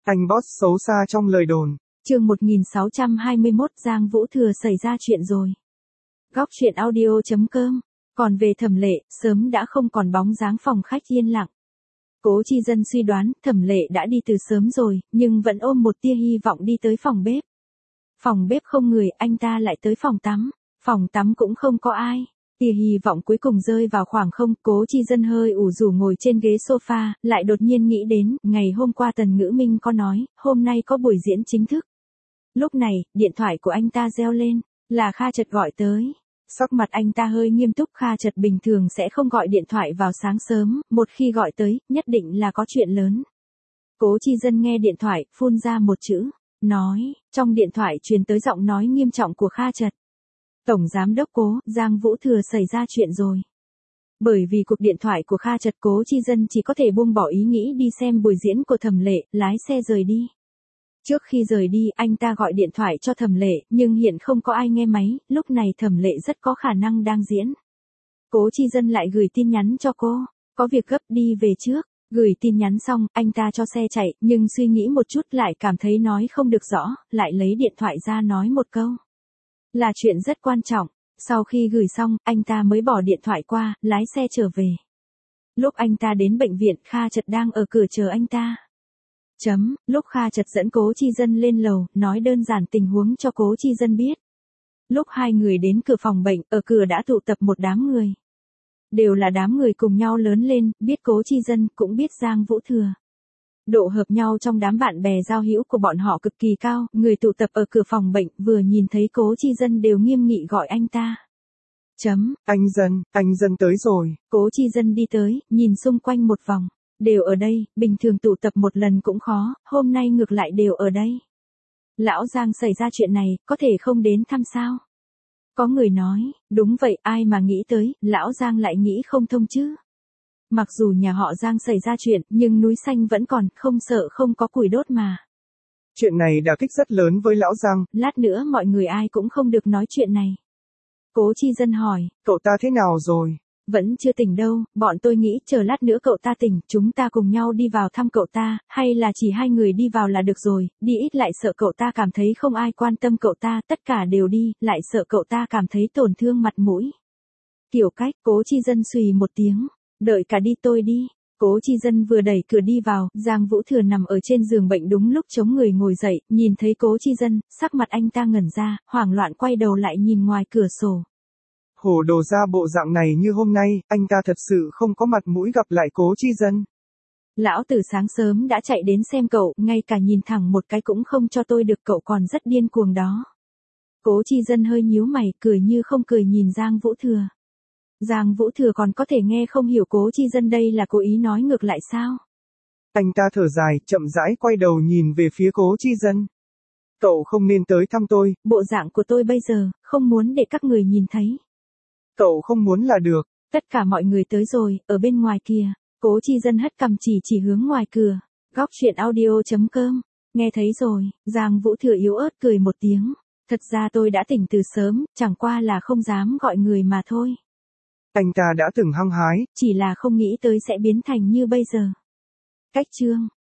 Anh boss xấu xa trong lời đồn. Chương 1621 Giang Vũ Thừa xảy ra chuyện rồi. Góc truyện audio.com. Còn về Thẩm Lệ, sớm đã không còn bóng dáng phòng khách yên lặng. Cố Chi Dân suy đoán Thẩm Lệ đã đi từ sớm rồi, nhưng vẫn ôm một tia hy vọng đi tới phòng bếp. Phòng bếp không người, anh ta lại tới phòng tắm. Phòng tắm cũng không có ai. Tia hy vọng cuối cùng rơi vào khoảng không. Cố Chi Dân hơi ủ rũ ngồi trên ghế sofa, lại đột nhiên nghĩ đến, ngày hôm qua Tần Ngữ Minh có nói, hôm nay có buổi diễn chính thức. Lúc này, điện thoại của anh ta reo lên, là Kha Chật gọi tới. Sắc mặt anh ta hơi nghiêm túc. Kha Chật bình thường sẽ không gọi điện thoại vào sáng sớm, một khi gọi tới, nhất định là có chuyện lớn. Cố Chi Dân nghe điện thoại, phun ra một chữ, nói, trong điện thoại truyền tới giọng nói nghiêm trọng của Kha Chật. Tổng giám đốc Cố, Giang Vũ Thừa xảy ra chuyện rồi. Bởi vì cuộc điện thoại của Kha Chật, Cố Chi Dân chỉ có thể buông bỏ ý nghĩ đi xem buổi diễn của Thẩm Lệ, lái xe rời đi. Trước khi rời đi, anh ta gọi điện thoại cho Thẩm Lệ, nhưng hiện không có ai nghe máy, lúc này Thẩm Lệ rất có khả năng đang diễn. Cố Chi Dân lại gửi tin nhắn cho cô, có việc gấp đi về trước. Gửi tin nhắn xong, anh ta cho xe chạy, nhưng suy nghĩ một chút lại cảm thấy nói không được rõ, lại lấy điện thoại ra nói một câu. Là chuyện rất quan trọng. Sau khi gửi xong, anh ta mới bỏ điện thoại qua, lái xe trở về. Lúc anh ta đến bệnh viện, Kha Chật đang ở cửa chờ anh ta. Lúc Kha Chật dẫn Cố Chi Dân lên lầu, nói đơn giản tình huống cho Cố Chi Dân biết. Lúc hai người đến cửa phòng bệnh, ở cửa đã tụ tập một đám người. Đều là đám người cùng nhau lớn lên, biết Cố Chi Dân, cũng biết Giang Vũ Thừa. Độ hợp nhau trong đám bạn bè giao hữu của bọn họ cực kỳ cao, người tụ tập ở cửa phòng bệnh, vừa nhìn thấy Cố Chi Dân đều nghiêm nghị gọi anh ta. Anh Dân tới rồi. Cố Chi Dân đi tới, nhìn xung quanh một vòng. Đều ở đây, bình thường tụ tập một lần cũng khó, hôm nay ngược lại đều ở đây. Lão Giang xảy ra chuyện này, có thể không đến thăm sao? Có người nói, đúng vậy, ai mà nghĩ tới, Lão Giang lại nghĩ không thông chứ. Mặc dù nhà họ Giang xảy ra chuyện, nhưng núi xanh vẫn còn, không sợ không có củi đốt mà. Chuyện này đả kích rất lớn với Lão Giang. Lát nữa mọi người ai cũng không được nói chuyện này. Cố Chi Dân hỏi, cậu ta thế nào rồi? Vẫn chưa tỉnh đâu, bọn tôi nghĩ chờ lát nữa cậu ta tỉnh, chúng ta cùng nhau đi vào thăm cậu ta, hay là chỉ hai người đi vào là được rồi, đi ít lại sợ cậu ta cảm thấy không ai quan tâm cậu ta, tất cả đều đi, lại sợ cậu ta cảm thấy tổn thương mặt mũi. Kiểu cách, Cố Chi Dân xùy một tiếng, đợi cả đi tôi đi. Cố Chi Dân vừa đẩy cửa đi vào, Giang Vũ Thừa nằm ở trên giường bệnh đúng lúc chống người ngồi dậy, nhìn thấy Cố Chi Dân, sắc mặt anh ta ngẩn ra, hoảng loạn quay đầu lại nhìn ngoài cửa sổ. Hổ đồ ra bộ dạng này như hôm nay, anh ta thật sự không có mặt mũi gặp lại Cố Chi Dân. Lão tử sáng sớm đã chạy đến xem cậu, ngay cả nhìn thẳng một cái cũng không cho tôi được, cậu còn rất điên cuồng đó. Cố Chi Dân hơi nhíu mày, cười như không cười nhìn Giang Vũ Thừa. Giang Vũ Thừa còn có thể nghe không hiểu Cố Chi Dân đây là cố ý nói ngược lại sao? Anh ta thở dài, chậm rãi quay đầu nhìn về phía Cố Chi Dân. Cậu không nên tới thăm tôi. Bộ dạng của tôi bây giờ, không muốn để các người nhìn thấy. Cậu không muốn là được. Tất cả mọi người tới rồi, ở bên ngoài kìa. Cố Chi Dân hất cằm chỉ hướng ngoài cửa. Góc truyện audio.com. Nghe thấy rồi, Giang Vũ Thừa yếu ớt cười một tiếng. Thật ra tôi đã tỉnh từ sớm, chẳng qua là không dám gọi người mà thôi. Anh ta đã từng hăng hái. Chỉ là không nghĩ tới sẽ biến thành như bây giờ. Cách chương.